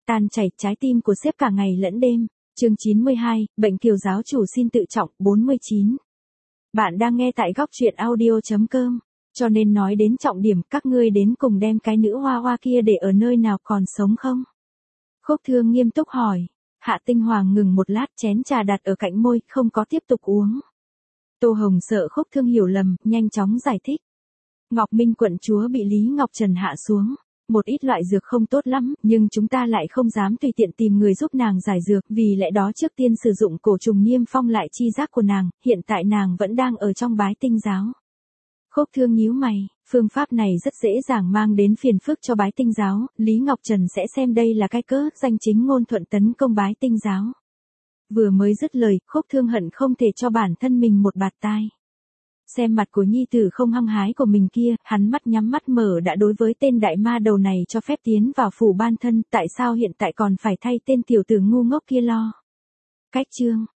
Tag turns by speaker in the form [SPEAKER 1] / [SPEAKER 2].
[SPEAKER 1] tan chảy trái tim của sếp cả ngày lẫn đêm. Chương 92, bệnh kiều giáo chủ xin tự trọng, 49. Bạn đang nghe tại góc truyện audio.com. Cho nên nói đến trọng điểm, các ngươi đến cùng đem cái nữ hoa hoa kia để ở nơi nào, còn sống không? Khúc Thương nghiêm túc hỏi. Hạ Tinh Hoàng ngừng một lát, chén trà đặt ở cạnh môi, không có tiếp tục uống. Tô Hồng sợ Khúc Thương hiểu lầm, nhanh chóng giải thích. Ngọc Minh quận chúa bị Lý Ngọc Trần hạ xuống. Một ít loại dược không tốt lắm, nhưng chúng ta lại không dám tùy tiện tìm người giúp nàng giải dược, vì lẽ đó trước tiên sử dụng cổ trùng niêm phong lại chi giác của nàng, hiện tại nàng vẫn đang ở trong bái tinh giáo. Khúc Thương nhíu mày, phương pháp này rất dễ dàng mang đến phiền phức cho bái tinh giáo, Lý Ngọc Trần sẽ xem đây là cái cớ, danh chính ngôn thuận tấn công bái tinh giáo. Vừa mới dứt lời, Khúc Thương hận không thể cho bản thân mình một bạt tai. Xem mặt của nhi tử không hăng hái của mình kia, hắn mắt nhắm mắt mở đã đối với tên đại ma đầu này cho phép tiến vào phủ ban thân, tại sao hiện tại còn phải thay tên tiểu tử ngu ngốc kia lo. Cách chương,